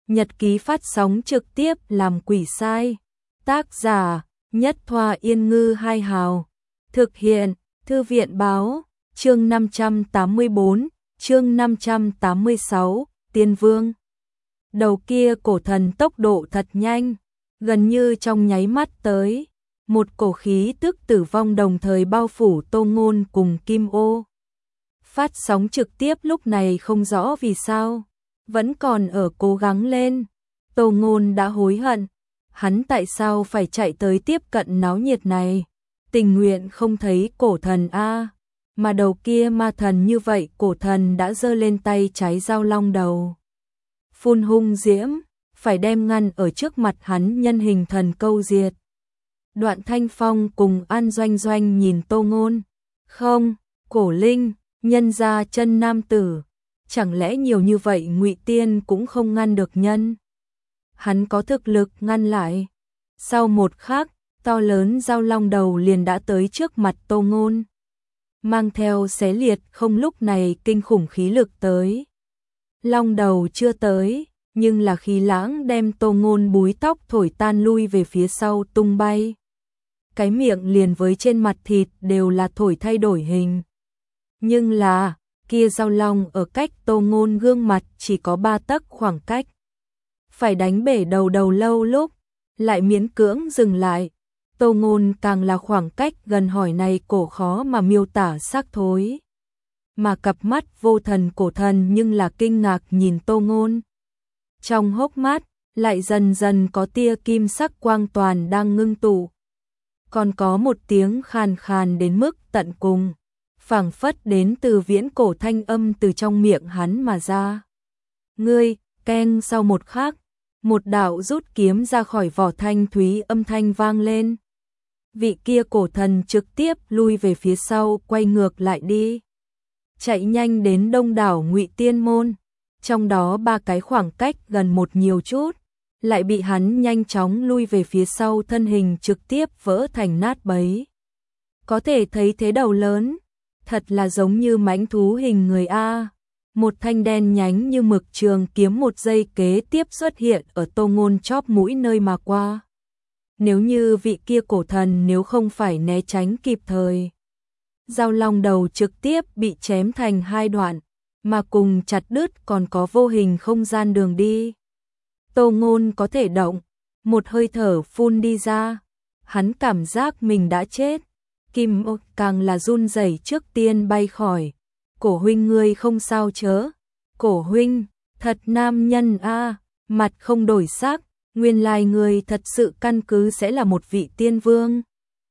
Nhật ký phát sóng trực tiếp làm quỷ sai. Tác giả Nhất Thoa Yên Ngư Hai Hào. Thực hiện Thư viện Báo. Chương 584, chương 586, Tiên Vương. Đầu kia cổ thần tốc độ thật nhanh, gần như trong nháy mắt tới. Một cổ khí tức tử vong đồng thời bao phủ Tô Ngôn cùng Kim Ô. Phát sóng trực tiếp lúc này không rõ vì sao, vẫn còn ở cố gắng lên. Tô Ngôn đã hối hận, hắn tại sao phải chạy tới tiếp cận náo nhiệt này, tình nguyện không thấy cổ thần a. Mà đầu kia ma thần như vậy, cổ thần đã giơ lên tay trái dao long đầu. Phun hung diễm, phải đem ngăn ở trước mặt hắn nhân hình thần câu diệt. Đoạn Thanh Phong cùng An Doanh Doanh nhìn Tô Ngôn. Không, cổ linh, nhân ra chân nam tử, chẳng lẽ nhiều như vậy Ngụy Tiên cũng không ngăn được nhân? Hắn có thực lực ngăn lại. Sau một khắc, to lớn dao long đầu liền đã tới trước mặt Tô Ngôn. Mang theo xé liệt không lúc này kinh khủng khí lực tới. Long đầu chưa tới, nhưng là khí lãng đem Tô Ngôn búi tóc thổi tan lui về phía sau tung bay. Cái miệng liền với trên mặt thịt đều là thổi thay đổi hình. Nhưng là, kia dao long ở cách Tô Ngôn gương mặt chỉ có 3 tấc khoảng cách. Phải đánh bể đầu lâu lúc, lại miễn cưỡng dừng lại. Tô Ngôn càng là khoảng cách gần hỏi này cổ khó mà miêu tả xác thối. Mà cặp mắt vô thần cổ thần nhưng là kinh ngạc nhìn Tô Ngôn. Trong hốc mắt, lại dần dần có tia kim sắc quang toàn đang ngưng tụ. Còn có một tiếng khàn khàn đến mức tận cùng, phảng phất đến từ viễn cổ thanh âm từ trong miệng hắn mà ra. Ngươi, keng. Sau một khắc, một đạo rút kiếm ra khỏi vỏ, thanh thúy âm thanh vang lên. Vị kia cổ thần trực tiếp lui về phía sau, quay ngược lại đi. Chạy nhanh đến đông đảo Ngụy Tiên môn, trong đó 3 cái khoảng cách gần một nhiều chút, lại bị hắn nhanh chóng lui về phía sau, thân hình trực tiếp vỡ thành nát bấy. Có thể thấy thế đầu lớn, thật là giống như mãnh thú hình người a. Một thanh đen nhánh như mực trường kiếm một giây kế tiếp xuất hiện ở Tô Ngôn chóp mũi nơi mà qua. Nếu như vị kia cổ thần nếu không phải né tránh kịp thời, dao long đầu trực tiếp bị chém thành 2 đoạn, mà cùng chặt đứt còn có vô hình không gian đường đi. Tô Ngôn có thể động, một hơi thở phun đi ra, hắn cảm giác mình đã chết. Kim Ô càng là run rẩy trước tiên bay khỏi. Cổ huynh ngươi không sao chớ? Cổ huynh, thật nam nhân a. Mặt không đổi sắc, nguyên lai ngươi thật sự căn cứ sẽ là một vị tiên vương.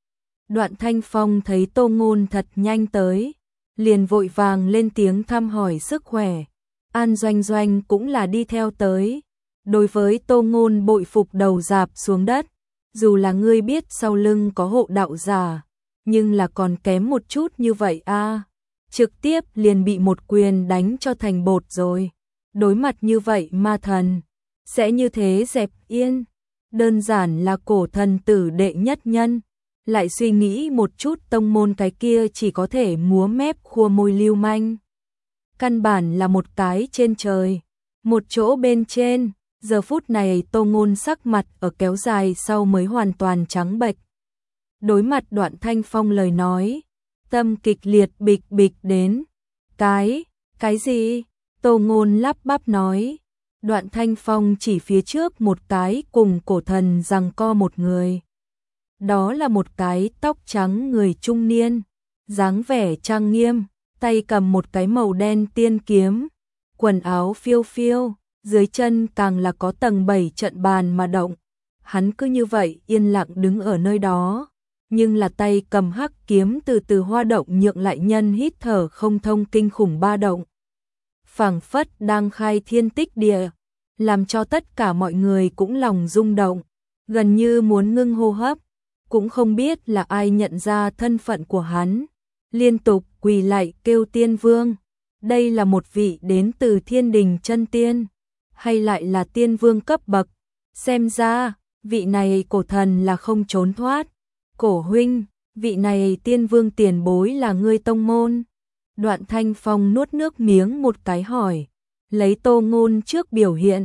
Đoạn Thanh Phong thấy Tô Ngôn thật nhanh tới, liền vội vàng lên tiếng thăm hỏi sức khỏe. An Doanh Doanh cũng là đi theo tới. Đối với Tô Ngôn bội phục đầu rạp xuống đất, dù là ngươi biết sau lưng có hộ đạo giả, nhưng là còn kém một chút như vậy a. Trực tiếp liền bị một quyền đánh cho thành bột rồi. Đối mặt như vậy ma thần, sẽ như thế dẹp yên. Đơn giản là cổ thần tử đệ nhất nhân. Lại suy nghĩ một chút, tông môn cái kia chỉ có thể múa mép khua môi lưu manh. Căn bản là một cái trên trời, một chỗ bên trên. Giờ phút này Tô Ngôn sắc mặt ở kéo dài sau mới hoàn toàn trắng bệch. Đối mặt Đoạn Thanh Phong lời nói, tâm kịch liệt bịch bịch đến. Cái gì? Tô Ngôn lắp bắp nói. Đoạn Thanh Phong chỉ phía trước một cái cùng cổ thần giằng co một người. Đó là một cái tóc trắng người trung niên, dáng vẻ trang nghiêm, tay cầm một cái màu đen tiên kiếm, quần áo phiêu phiêu, dưới chân càng là có tầng 7 trận bàn mà động. Hắn cứ như vậy yên lặng đứng ở nơi đó, nhưng là tay cầm hắc kiếm từ từ hoa động, nhượng lại nhân hít thở không thông kinh khủng ba động. Phảng phất đang khai thiên tích địa, làm cho tất cả mọi người cũng lòng rung động, gần như muốn ngưng hô hấp. Cũng không biết là ai nhận ra thân phận của hắn, liên tục quỳ lạy kêu tiên vương. Đây là một vị đến từ thiên đình chân tiên, hay lại là tiên vương cấp bậc? Xem ra, vị này cổ thần là không trốn thoát. Cổ huynh, vị này tiên vương tiền bối là ngươi tông môn? Đoạn Thanh Phong nuốt nước miếng một cái hỏi, lấy Tô Ngôn trước biểu hiện,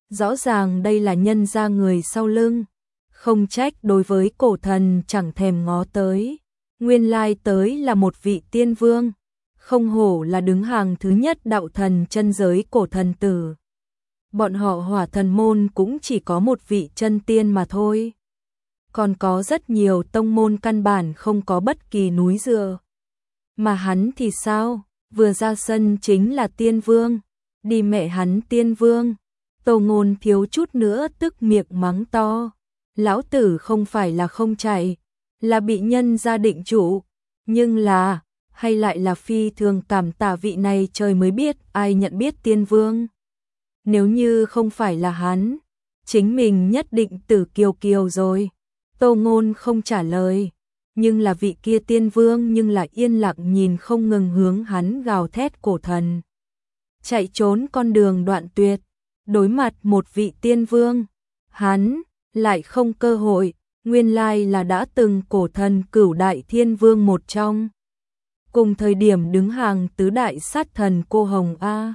Rõ ràng đây là nhân gia người sau lưng, không trách đối với cổ thần chẳng thèm ngó tới. Nguyên lai tới là một vị tiên vương, không hổ là đứng hàng thứ nhất đạo thần chân giới cổ thần tử. Bọn họ Hỏa Thần môn cũng chỉ có một vị chân tiên mà thôi. Còn có rất nhiều tông môn căn bản không có bất kỳ núi dựa. Mà hắn thì sao? Vừa ra sân chính là tiên vương. Đi mẹ hắn tiên vương. Tô Ngôn thiếu chút nữa tức miệng mắng to. Lão tử không phải là không chạy, là bị nhân gia định chủ. Nhưng là, hay lại là phi thường cảm tạ vị này trời mới biết ai nhận biết tiên vương. Nếu như không phải là hắn, chính mình nhất định tử kiều kiều rồi. Tô Ngôn không trả lời, nhưng là vị kia tiên vương nhưng là yên lặng nhìn không ngừng hướng hắn gào thét cổ thần. Chạy trốn con đường đoạn tuyệt, đối mặt một vị tiên vương, hắn lại không cơ hội, nguyên lai là đã từng cổ thần cửu đại thiên vương một trong. Cùng thời điểm đứng hàng tứ đại sát thần cô Hồng A.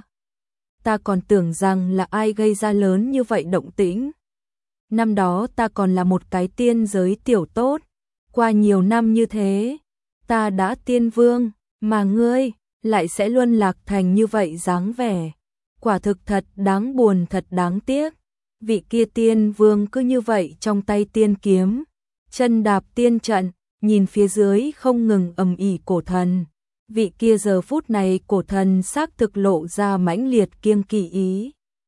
Ta còn tưởng rằng là ai gây ra lớn như vậy động tĩnh. Năm đó ta còn là một cái tiên giới tiểu tốt, qua nhiều năm như thế, ta đã tiên vương, mà ngươi lại sẽ luân lạc thành như vậy dáng vẻ. Quả thực thật đáng buồn, thật đáng tiếc. Vị kia tiên vương cứ như vậy trong tay tiên kiếm, chân đạp tiên trận, nhìn phía dưới không ngừng ầm ĩ cổ thần. Vị kia giờ phút này cổ thần xác thực lộ ra mãnh liệt kiêng kỵ ý.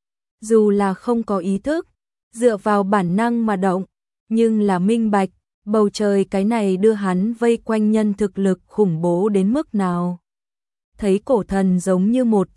Dù là không có ý thức, dựa vào bản năng mà động, nhưng là minh bạch, bầu trời cái này đưa hắn vây quanh nhân thực lực khủng bố đến mức nào. Thấy cổ thần giống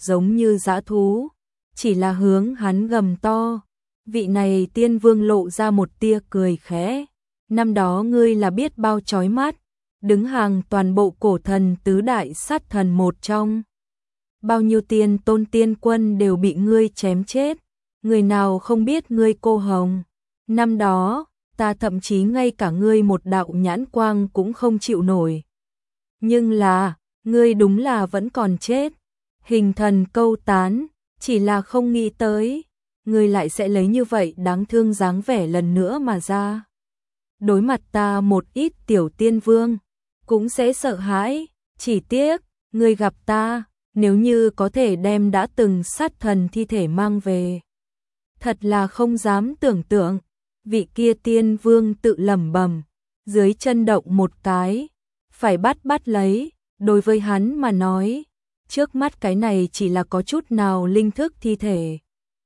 như dã thú, chỉ là hướng hắn gầm to. Vị này tiên vương lộ ra một tia cười khẽ. Năm đó ngươi là biết bao chói mắt, đứng hàng toàn bộ cổ thần tứ đại sát thần một trong. Bao nhiêu tiên tôn tiên quân đều bị ngươi chém chết, người nào không biết ngươi cô Hồng. Năm đó, ta thậm chí ngay cả ngươi một đạo nhãn quang cũng không chịu nổi. Nhưng là, ngươi đúng là vẫn còn chết. Hình thần câu tán, chỉ là không nghĩ tới, ngươi lại sẽ lấy như vậy đáng thương dáng vẻ lần nữa mà ra. Đối mặt ta một ít tiểu tiên vương, cũng sẽ sợ hãi, chỉ tiếc, ngươi gặp ta, nếu như có thể đem đã từng sát thần thi thể mang về. Thật là không dám tưởng tượng, vị kia tiên vương tự lẩm bẩm, dưới chân động một cái, phải bắt lấy, đối với hắn mà nói, trước mắt cái này chỉ là có chút nào linh thức thi thể.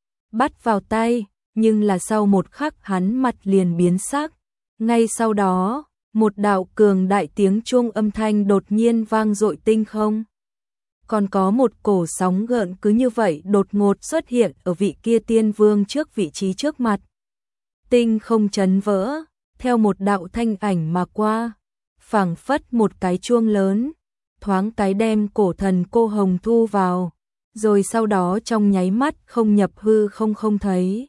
Bắt vào tay, nhưng là sau một khắc hắn mặt liền biến sắc, ngay sau đó, một đạo cường đại tiếng chuông âm thanh đột nhiên vang dội tinh không. Còn có một cổ sóng gợn cứ như vậy đột ngột xuất hiện ở vị kia tiên vương trước vị trí trước mặt. Tinh không chấn vỡ, theo một đạo thanh ảnh mà qua, phảng phất một cái chuông lớn, thoáng cái đem cổ thần cô Hồng thu vào, rồi sau đó trong nháy mắt không nhập hư không thấy.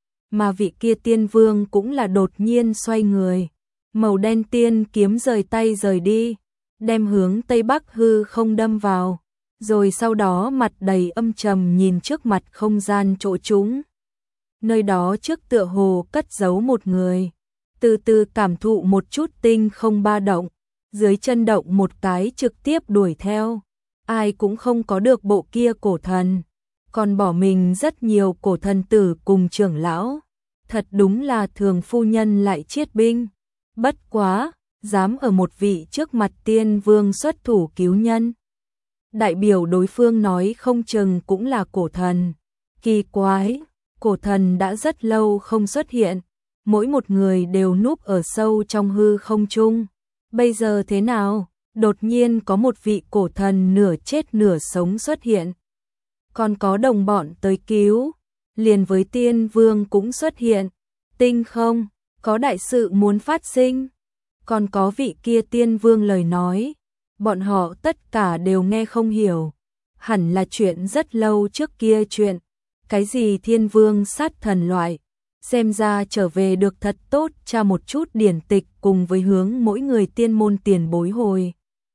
Mà vị kia tiên vương cũng là đột nhiên xoay người, màu đen tiên kiếm rời tay rời đi, đem hướng tây bắc hư không đâm vào, rồi sau đó mặt đầy âm trầm nhìn trước mặt không gian chỗ trũng. Nơi đó trước tựa hồ cất giấu một người, từ từ cảm thụ một chút tinh không ba động, dưới chân động một cái trực tiếp đuổi theo. Ai cũng không có được bộ kia cổ thần, còn bỏ mình rất nhiều cổ thần tử cùng trưởng lão. Thật đúng là thường phu nhân lại chiết binh. Bất quá, dám ở một vị trước mặt tiên vương xuất thủ cứu nhân. Đại biểu đối phương nói không chừng cũng là cổ thần. Kỳ quái, cổ thần đã rất lâu không xuất hiện, mỗi một người đều núp ở sâu trong hư không trung. Bây giờ thế nào? Đột nhiên có một vị cổ thần nửa chết nửa sống xuất hiện. Còn có đồng bọn tới cứu, liền với tiên vương cũng xuất hiện. Tinh không, có đại sự muốn phát sinh. Còn có vị kia tiên vương lời nói, bọn họ tất cả đều nghe không hiểu. Hẳn là chuyện rất lâu trước kia chuyện. Cái gì thiên vương sát thần loại, xem ra trở về được thật tốt, tra một chút điển tịch cùng với hướng mỗi người tiên môn tiền bối hồi.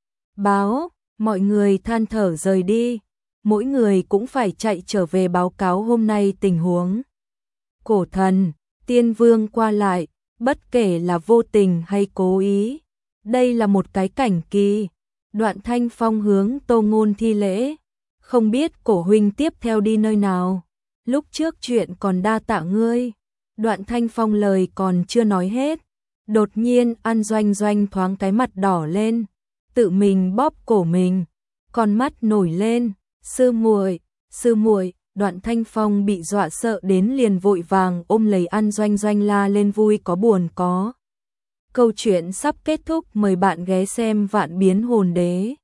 Báo, mọi người than thở rời đi, mỗi người cũng phải chạy trở về báo cáo hôm nay tình huống. cổ thần, tiên vương qua lại, bất kể là vô tình hay cố ý. Đây là một cái cảnh kỳ. Đoạn Thanh Phong hướng Tô Ngôn thi lễ, không biết cổ huynh tiếp theo đi nơi nào. Lúc trước chuyện còn đa tạ ngươi. Đoạn Thanh Phong lời còn chưa nói hết, đột nhiên An Doanh Doanh thoáng cái mặt đỏ lên, tự mình bóp cổ mình, con mắt nổi lên, sư muội. Đoạn Thanh Phong bị dọa sợ đến liền vội vàng ôm lấy An Doanh Doanh la lên vui có buồn có. Câu chuyện sắp kết thúc, mời bạn ghé xem Vạn Biến Hồn Đế.